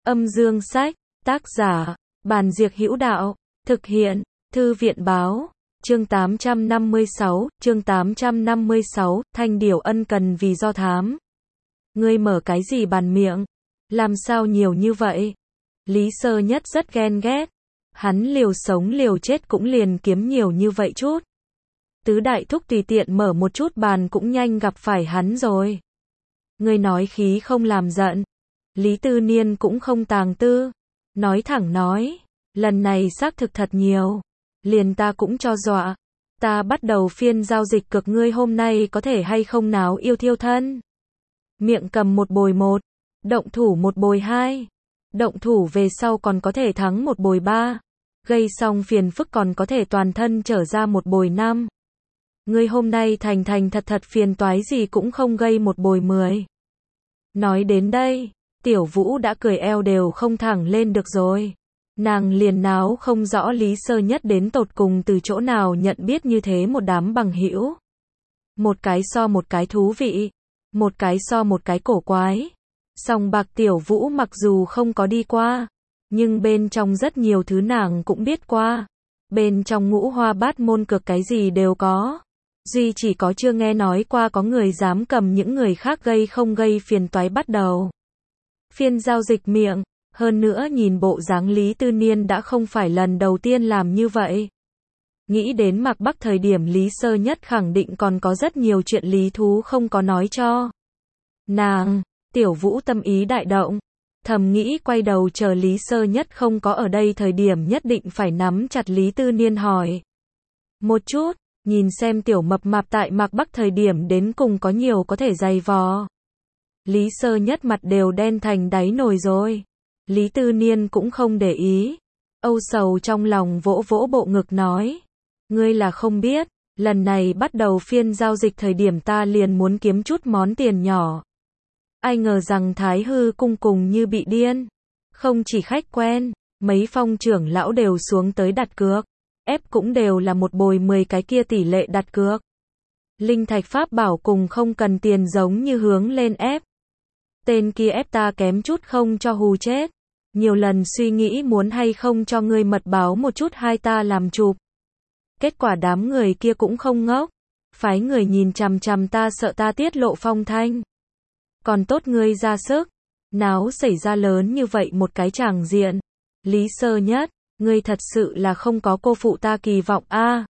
Âm dương sách, tác giả, Bàn Diệc Hữu Đạo, thực hiện, Thư viện báo, chương 856, Thanh Điểu ân cần vì do thám. Ngươi mở cái gì bàn miệng? Làm sao nhiều như vậy? Lý Sơ Nhất rất ghen ghét. Hắn liều sống liều chết cũng liền kiếm nhiều như vậy chút. Tứ đại thúc tùy tiện mở một chút bàn cũng nhanh gặp phải hắn rồi. Ngươi nói khí không làm giận. Lý Tư Niên cũng không tàng tư. Nói thẳng nói, lần này xác thực thật nhiều. Liền ta cũng cho dọa. Ta bắt đầu phiên giao dịch cực, ngươi hôm nay có thể hay không náo yêu thiêu thân. Miệng cầm một bồi một, động thủ một bồi hai. Động thủ về sau còn có thể thắng một bồi ba. Gây xong phiền phức còn có thể toàn thân trở ra một bồi năm. Ngươi hôm nay thành thật phiền toái gì cũng không gây một bồi 10. Nói đến đây, Tiểu Vũ đã cười eo đều không thẳng lên được rồi. Nàng liền náo không rõ Lý Sơ Nhất đến tột cùng từ chỗ nào nhận biết như thế một đám bằng hữu. Một cái so một cái thú vị, một cái so một cái cổ quái. Sòng bạc Tiểu Vũ mặc dù không có đi qua, nhưng bên trong rất nhiều thứ nàng cũng biết qua. Bên trong ngũ hoa bát môn cực cái gì đều có. Duy chỉ có chưa nghe nói qua có người dám cầm những người khác gây không gây phiền toái bắt đầu. Phiên giao dịch miệng, hơn nữa nhìn bộ dáng Lý Tư Niên đã không phải lần đầu tiên làm như vậy. Nghĩ đến Mạc Bắc thời điểm Lý Sơ Nhất khẳng định còn có rất nhiều chuyện lý thú không có nói cho nàng. Tiểu Vũ tâm ý đại động, thầm nghĩ quay đầu chờ Lý Sơ Nhất không có ở đây thời điểm nhất định phải nắm chặt Lý Tư Niên hỏi một chút, nhìn xem tiểu mập mạp tại Mạc Bắc thời điểm đến cùng có nhiều có thể giày vò. Lý Sơ Nhất mặt đều đen thành đáy nồi rồi. Lý Tư Niên cũng không để ý. Âu sầu trong lòng vỗ vỗ bộ ngực nói. Ngươi là không biết, lần này bắt đầu phiên giao dịch thời điểm ta liền muốn kiếm chút món tiền nhỏ. Ai ngờ rằng Thái Hư cung cùng như bị điên. Không chỉ khách quen, mấy phong trưởng lão đều xuống tới đặt cược. Ép cũng đều là một bồi 10 cái kia tỷ lệ đặt cược. Linh thạch pháp bảo cùng không cần tiền giống như hướng lên ép. Tên kia ép ta kém chút không cho hù chết. Nhiều lần suy nghĩ muốn hay không cho ngươi mật báo một chút hai ta làm chụp. Kết quả đám người kia cũng không ngốc. Phái người nhìn chằm chằm ta sợ ta tiết lộ phong thanh. Còn tốt ngươi ra sức. Náo xảy ra lớn như vậy một cái tràng diện. Lý Sơ Nhất, ngươi thật sự là không có cô phụ ta kỳ vọng a.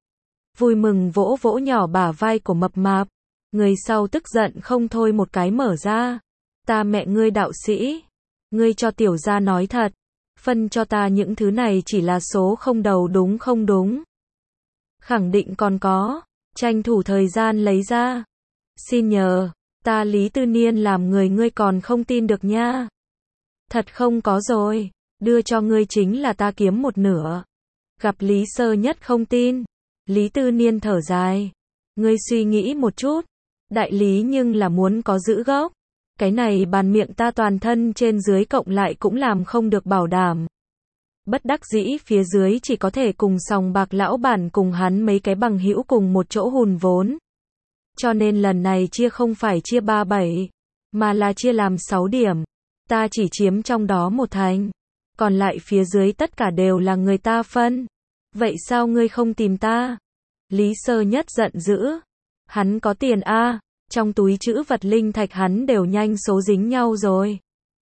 Vui mừng vỗ vỗ nhỏ bả vai của mập mạp. Người sau tức giận không thôi một cái mở ra. Ta mẹ ngươi đạo sĩ. Ngươi cho tiểu gia nói thật. Phân cho ta những thứ này chỉ là số không đầu đúng không đúng. Khẳng định còn có. Tranh thủ thời gian lấy ra. Xin nhờ. Ta Lý Tư Niên làm người ngươi còn không tin được nha. Thật không có rồi. Đưa cho ngươi chính là ta kiếm một nửa. Gặp Lý Sơ Nhất không tin. Lý Tư Niên thở dài. Ngươi suy nghĩ một chút. Đại lý nhưng là muốn có giữ gốc. Cái này bàn miệng ta toàn thân trên dưới cộng lại cũng làm không được bảo đảm. Bất đắc dĩ phía dưới chỉ có thể cùng sòng bạc lão bản cùng hắn mấy cái bằng hữu cùng một chỗ hùn vốn. Cho nên lần này chia không phải chia 3-7, mà là chia làm 6 điểm. Ta chỉ chiếm trong đó một thành. Còn lại phía dưới tất cả đều là người ta phân. Vậy sao ngươi không tìm ta? Lý Sơ Nhất giận dữ. Hắn có tiền a, trong túi trữ vật linh thạch hắn đều nhanh số dính nhau rồi.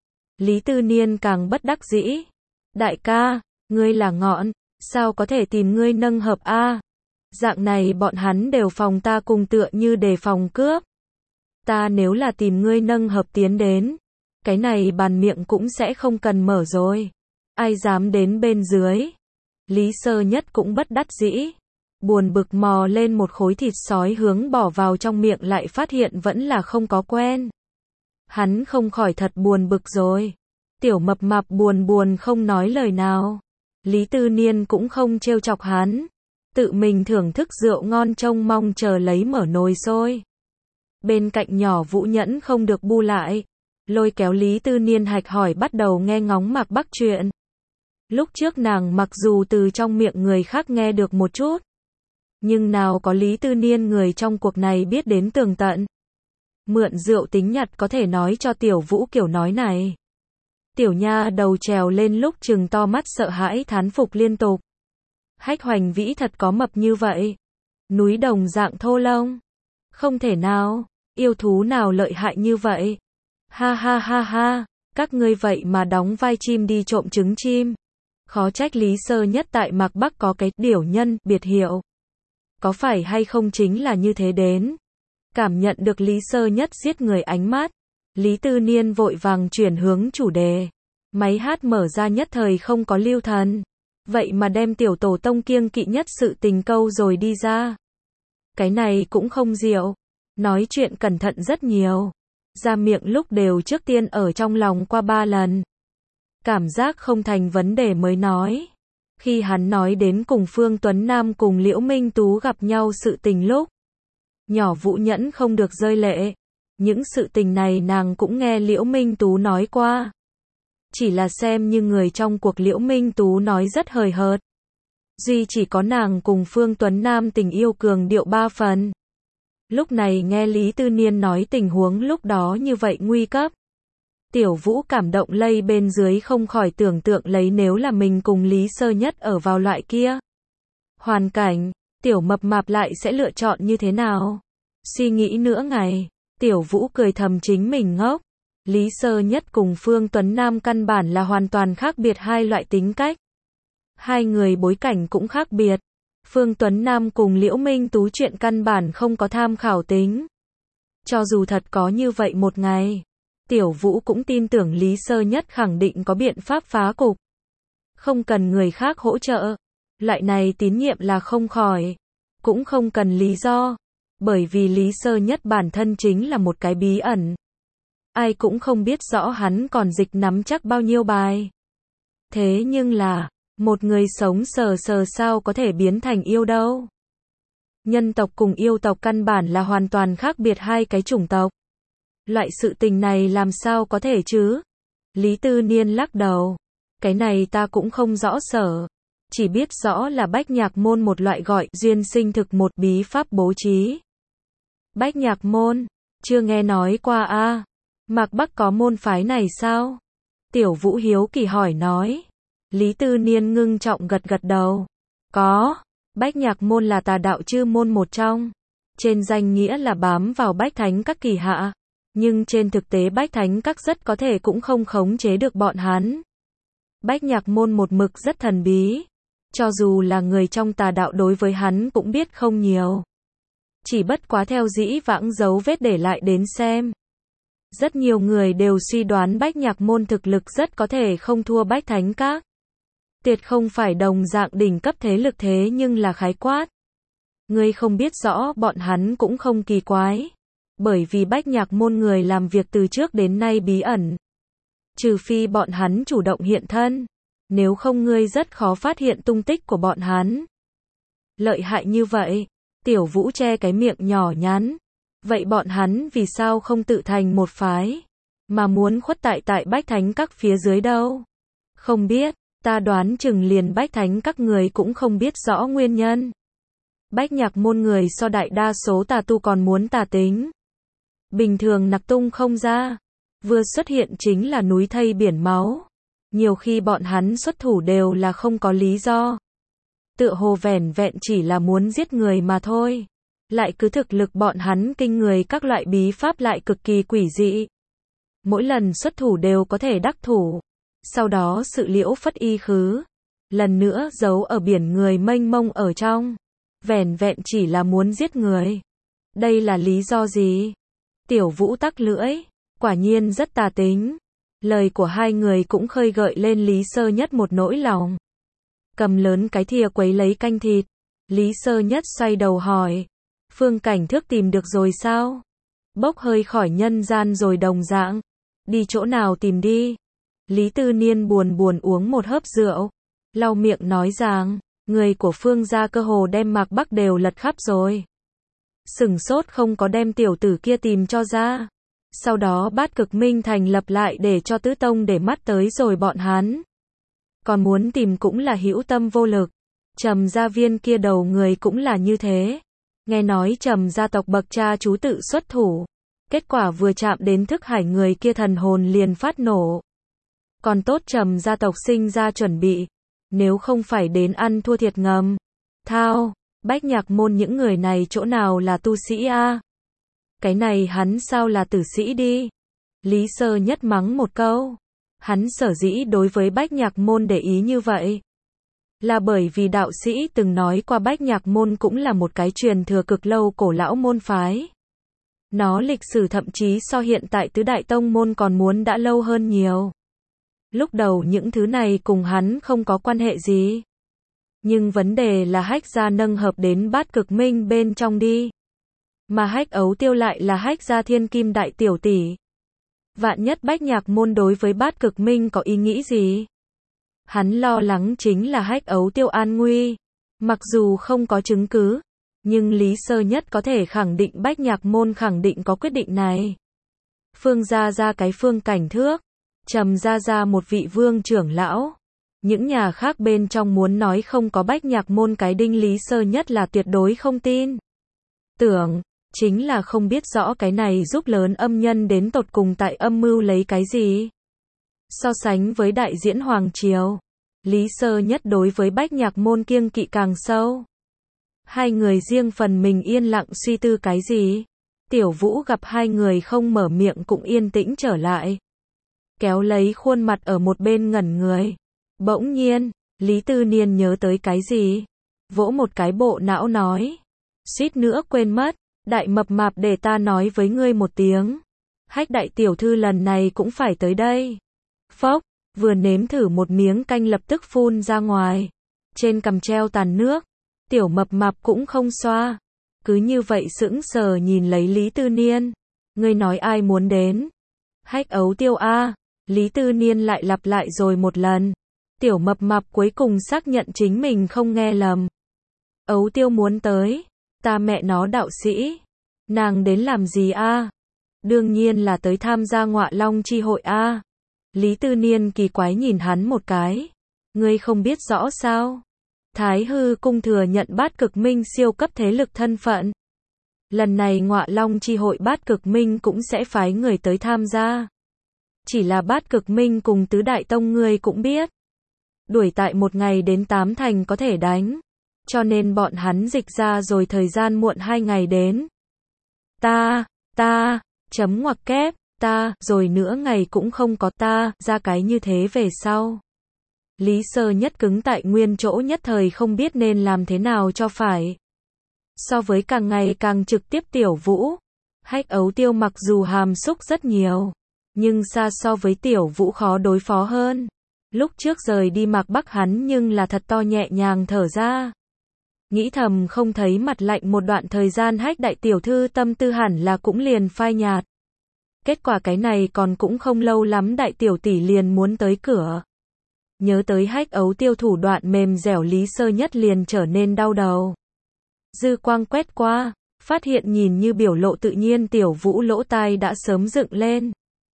Lý Tư Niên càng bất đắc dĩ. Đại ca, ngươi là ngọn, sao có thể tìm ngươi nâng hợp a? Dạng này bọn hắn đều phòng ta cùng tựa như đề phòng cướp. Ta nếu là tìm ngươi nâng hợp tiến đến, cái này bàn miệng cũng sẽ không cần mở rồi. Ai dám đến bên dưới? Lý Sơ Nhất cũng bất đắc dĩ. Buồn bực mò lên một khối thịt sói hướng bỏ vào trong miệng lại phát hiện vẫn là không có quen. Hắn không khỏi thật buồn bực rồi. Tiểu mập mạp buồn không nói lời nào. Lý Tư Niên cũng không trêu chọc hắn. Tự mình thưởng thức rượu ngon trông mong chờ lấy mở nồi sôi. Bên cạnh nhỏ Vũ Nhẫn không được bu lại. Lôi kéo Lý Tư Niên hạch hỏi bắt đầu nghe ngóng Mạc Bắc chuyện. Lúc trước nàng mặc dù từ trong miệng người khác nghe được một chút. Nhưng nào có Lý Tư Niên người trong cuộc này biết đến tường tận. Mượn rượu tính nhặt có thể nói cho Tiểu Vũ kiểu nói này. Tiểu nha đầu trèo lên lúc trừng to mắt sợ hãi thán phục liên tục. Hách Hoành Vĩ thật có mập như vậy. Núi đồng dạng thô lông. Không thể nào, yêu thú nào lợi hại như vậy. Ha ha ha ha, các ngươi vậy mà đóng vai chim đi trộm trứng chim. Khó trách Lý Sơ Nhất tại Mạc Bắc có cái điểu nhân biệt hiệu. Có phải hay không chính là như thế đến. Cảm nhận được Lý Sơ Nhất giết người ánh mắt, Lý Tư Niên vội vàng chuyển hướng chủ đề. Máy hát mở ra nhất thời không có lưu thần. Vậy mà đem tiểu tổ tông kiêng kỵ nhất sự tình câu rồi đi ra. Cái này cũng không diệu. Nói chuyện cẩn thận rất nhiều. Ra miệng lúc đều trước tiên ở trong lòng qua 3 lần. Cảm giác không thành vấn đề mới nói. Khi hắn nói đến cùng Phương Tuấn Nam cùng Liễu Minh Tú gặp nhau sự tình lúc. Nhỏ Vũ Nhẫn không được rơi lệ. Những sự tình này nàng cũng nghe Liễu Minh Tú nói qua. Chỉ là xem như người trong cuộc Liễu Minh Tú nói rất hời hợt. Duy chỉ có nàng cùng Phương Tuấn Nam tình yêu cường điệu 3 phần. Lúc này nghe Lý Tư Niên nói tình huống lúc đó như vậy nguy cấp. Tiểu Vũ cảm động lây bên dưới không khỏi tưởng tượng lấy nếu là mình cùng Lý Sơ Nhất ở vào loại kia. Hoàn cảnh, Tiểu Mập Mạp lại sẽ lựa chọn như thế nào? Suy nghĩ nửa ngày, Tiểu Vũ cười thầm chính mình ngốc. Lý Sơ Nhất cùng Phương Tuấn Nam căn bản là hoàn toàn khác biệt hai loại tính cách. Hai người bối cảnh cũng khác biệt. Phương Tuấn Nam cùng Liễu Minh Tú chuyện căn bản không có tham khảo tính. Cho dù thật có như vậy một ngày, Tiểu Vũ cũng tin tưởng Lý Sơ Nhất khẳng định có biện pháp phá cục. Không cần người khác hỗ trợ. Loại này tín nhiệm là không khỏi. Cũng không cần lý do. Bởi vì Lý Sơ Nhất bản thân chính là một cái bí ẩn. Ai cũng không biết rõ hắn còn dịch nắm chắc bao nhiêu bài. Thế nhưng là, một người sống sờ sờ sao có thể biến thành yêu đâu. Nhân tộc cùng yêu tộc căn bản là hoàn toàn khác biệt hai cái chủng tộc. Loại sự tình này làm sao có thể chứ? Lý Tư Niên lắc đầu. Cái này ta cũng không rõ sở. Chỉ biết rõ là Bách Nhạc Môn một loại gọi duyên sinh thực một bí pháp bố trí. Bách Nhạc Môn, chưa nghe nói qua a. Mạc Bắc có môn phái này sao? Tiểu Vũ hiếu kỳ hỏi nói. Lý Tư Niên ngưng trọng gật gật đầu. Có, Bách Nhạc Môn là tà đạo chư môn một trong. Trên danh nghĩa là bám vào Bách Thánh Các kỳ hạ. Nhưng trên thực tế Bách Thánh Các rất có thể cũng không khống chế được bọn hắn. Bách Nhạc Môn một mực rất thần bí. Cho dù là người trong tà đạo đối với hắn cũng biết không nhiều. Chỉ bất quá theo dĩ vãng dấu vết để lại đến xem. Rất nhiều người đều suy đoán Bách Nhạc Môn thực lực rất có thể không thua Bách Thánh Các. Tuyệt không phải đồng dạng đỉnh cấp thế lực thế nhưng là khái quát. Ngươi không biết rõ bọn hắn cũng không kỳ quái. Bởi vì Bách Nhạc Môn người làm việc từ trước đến nay bí ẩn. Trừ phi bọn hắn chủ động hiện thân. Nếu không ngươi rất khó phát hiện tung tích của bọn hắn. Lợi hại như vậy. Tiểu Vũ che cái miệng nhỏ nhắn. Vậy bọn hắn vì sao không tự thành một phái. Mà muốn khuất tại Bách Thánh Các phía dưới đâu. Không biết. Ta đoán chừng liền Bách Thánh Các người cũng không biết rõ nguyên nhân. Bách Nhạc Môn người so đại đa số tà tu còn muốn tà tính. Bình thường nặc tung không ra. Vừa xuất hiện chính là núi thây biển máu. Nhiều khi bọn hắn xuất thủ đều là không có lý do. Tựa hồ vẻn vẹn chỉ là muốn giết người mà thôi. Lại cứ thực lực bọn hắn kinh người các loại bí pháp lại cực kỳ quỷ dị. Mỗi lần xuất thủ đều có thể đắc thủ. Sau đó sự liễu phất y khứ. Lần nữa giấu ở biển người mênh mông ở trong. Vẻn vẹn chỉ là muốn giết người. Đây là lý do gì? Tiểu Vũ tắc lưỡi. Quả nhiên rất tà tính. Lời của hai người cũng khơi gợi lên Lý Sơ Nhất một nỗi lòng. Cầm lớn cái thìa quấy lấy canh thịt. Lý Sơ Nhất xoay đầu hỏi. Phương Cảnh Thước tìm được rồi sao? Bốc hơi khỏi nhân gian rồi đồng dạng. Đi chỗ nào tìm đi? Lý Tư Niên buồn buồn uống một hớp rượu. Lau miệng nói rằng, người của Phương gia cơ hồ đem Mạc Bắc đều lật khắp rồi. Sửng sốt không có đem tiểu tử kia tìm cho ra. Sau đó Bát Cực Minh thành lập lại để cho Tứ Tông để mắt tới rồi bọn hắn. Còn muốn tìm cũng là hữu tâm vô lực. Trầm gia viên kia đầu người cũng là như thế. Nghe nói Trầm gia tộc bậc cha chú tự xuất thủ. Kết quả vừa chạm đến thức hải người kia thần hồn liền phát nổ. Còn tốt Trầm gia tộc sinh ra chuẩn bị, nếu không phải đến ăn thua thiệt ngầm. Thao, Bách Nhạc môn những người này chỗ nào là tu sĩ a? Cái này hắn sao là tử sĩ đi? Lý Sơ Nhất mắng một câu. Hắn sở dĩ đối với Bách Nhạc môn để ý như vậy, là bởi vì đạo sĩ từng nói qua Bách Nhạc môn cũng là một cái truyền thừa cực lâu cổ lão môn phái. Nó lịch sử thậm chí so hiện tại tứ đại tông môn còn muốn đã lâu hơn nhiều. Lúc đầu những thứ này cùng hắn không có quan hệ gì. Nhưng vấn đề là Hách gia nâng hợp đến Bát Cực Minh bên trong đi. Mà Hách Ấu Tiêu lại là Hách gia thiên kim đại tiểu tỷ. Vạn nhất Bách Nhạc môn đối với Bát Cực Minh có ý nghĩ gì? Hắn lo lắng chính là Hách Ấu Tiêu an nguy. Mặc dù không có chứng cứ, nhưng Lý Sơ Nhất có thể khẳng định Bách Nhạc môn khẳng định có quyết định này. Phương gia gia cái Phương Cảnh Thước, Trầm gia gia một vị vương trưởng lão. Những nhà khác bên trong muốn nói không có Bách Nhạc môn cái đinh Lý Sơ Nhất là tuyệt đối không tin. Tưởng, chính là không biết rõ cái này giúp lớn âm nhân đến tột cùng tại âm mưu lấy cái gì. So sánh với đại diễn Hoàng Triều, Lý Sơ Nhất đối với Bách Nhạc môn kiêng kỵ càng sâu. Hai người riêng phần mình yên lặng suy tư cái gì. Tiểu Vũ gặp hai người không mở miệng cũng yên tĩnh trở lại. Kéo lấy khuôn mặt ở một bên ngẩn người. Bỗng nhiên, Lý Tư Niên nhớ tới cái gì. Vỗ một cái bộ não nói. Suýt nữa quên mất, đại mập mạp để ta nói với ngươi một tiếng. Hách đại tiểu thư lần này cũng phải tới đây. Phốc, vừa nếm thử một miếng canh lập tức phun ra ngoài. Trên cằm treo tàn nước. Tiểu mập mạp cũng không xoa. Cứ như vậy sững sờ nhìn lấy Lý Tư Niên. Ngươi nói ai muốn đến? Hách Ấu Tiêu a. Lý Tư Niên lại lặp lại rồi một lần. Tiểu mập mạp cuối cùng xác nhận chính mình không nghe lầm. Ấu Tiêu muốn tới. Ta mẹ nó đạo sĩ. Nàng đến làm gì a? Đương nhiên là tới tham gia Ngọa Long chi hội a. Lý Tư Niên kỳ quái nhìn hắn một cái. Ngươi không biết rõ sao? Thái Hư cung thừa nhận Bát Cực Minh siêu cấp thế lực thân phận. Lần này Ngọa Long chi hội Bát Cực Minh cũng sẽ phái người tới tham gia. Chỉ là Bát Cực Minh cùng tứ đại tông ngươi cũng biết. Đuổi tại một ngày đến 8 thành có thể đánh. Cho nên bọn hắn dịch ra rồi thời gian muộn 2 ngày đến. Chấm ngoặc kép, rồi nữa ngày cũng không có ra cái như thế về sau. Lý Sơ Nhất cứng tại nguyên chỗ nhất thời không biết nên làm thế nào cho phải. So với càng ngày càng trực tiếp Tiểu Vũ, Hách Ấu Tiêu mặc dù hàm xúc rất nhiều, nhưng xa so với Tiểu Vũ khó đối phó hơn. Lúc trước rời đi Mạc Bắc hắn nhưng là thật to nhẹ nhàng thở ra. Nghĩ thầm không thấy mặt lạnh một đoạn thời gian Hách đại tiểu thư tâm tư hẳn là cũng liền phai nhạt. Kết quả cái này còn cũng không lâu lắm đại tiểu tỷ liền muốn tới cửa. Nhớ tới Hách Ấu Tiêu thủ đoạn mềm dẻo Lý Sơ Nhất liền trở nên đau đầu. Dư quang quét qua, phát hiện nhìn như biểu lộ tự nhiên Tiểu Vũ lỗ tai đã sớm dựng lên.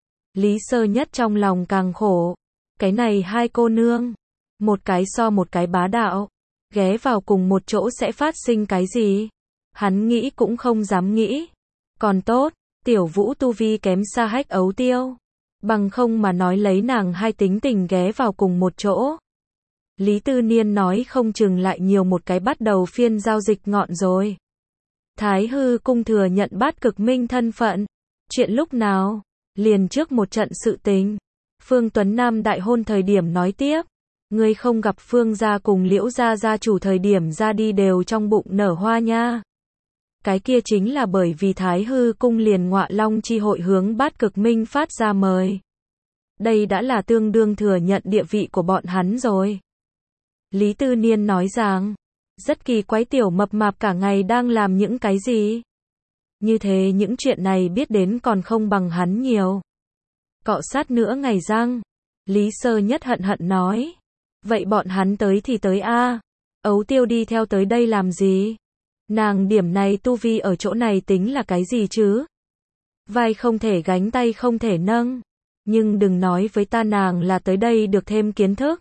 Lý Sơ Nhất trong lòng càng khổ. Cái này hai cô nương, một cái so một cái bá đạo, ghé vào cùng một chỗ sẽ phát sinh cái gì? Hắn nghĩ cũng không dám nghĩ. Còn tốt, Tiểu Vũ tu vi kém xa Hách Ấu Tiêu. Bằng không mà nói lấy nàng hai tính tình ghé vào cùng một chỗ. Lý Tư Niên nói không chừng lại nhiều một cái bắt đầu phiên giao dịch ngọn rồi. Thái Hư cung thừa nhận Bát Cực Minh thân phận. Chuyện lúc nào? Liền trước một trận sự tình. Phương Tuấn Nam đại hôn thời điểm nói tiếp. Ngươi không gặp Phương gia cùng Liễu gia gia chủ thời điểm ra đi đều trong bụng nở hoa nha. Cái kia chính là bởi vì Thái Hư cung liền Ngọa Long chi hội hướng Bát Cực Minh phát ra mời. Đây đã là tương đương thừa nhận địa vị của bọn hắn rồi. Lý Tư Niên nói rằng, rất kỳ quái tiểu mập mạp cả ngày đang làm những cái gì. Như thế những chuyện này biết đến còn không bằng hắn nhiều. Cọ sát nữa ngày răng. Lý Sơ Nhất hận hận nói. Vậy bọn hắn tới thì tới a. Ấu Tiêu đi theo tới đây làm gì? Nàng điểm này tu vi ở chỗ này tính là cái gì chứ? Vai không thể gánh tay không thể nâng. Nhưng đừng nói với ta nàng là tới đây được thêm kiến thức.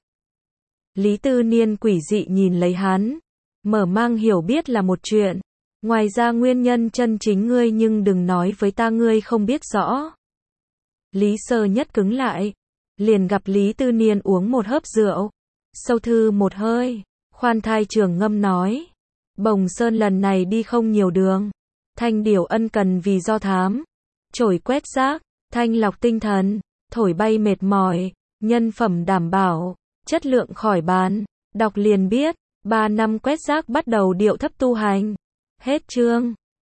Lý Tư Niên quỷ dị nhìn lấy hắn. Mở mang hiểu biết là một chuyện. Ngoài ra nguyên nhân chân chính ngươi nhưng đừng nói với ta ngươi không biết rõ. Lý Sơ Nhất cứng lại. liền gặp Lý Tư Niên uống một hớp rượu, sâu thư một hơi, khoan thai trường ngâm nói. Bồng Sơn lần này đi không nhiều đường. Thanh điểu ân cần vì do thám. Chổi quét rác, thanh lọc tinh thần, thổi bay mệt mỏi, nhân phẩm đảm bảo, chất lượng khỏi bàn. Đọc liền biết, 3 năm quét rác bắt đầu điệu thấp tu hành. Hết chương.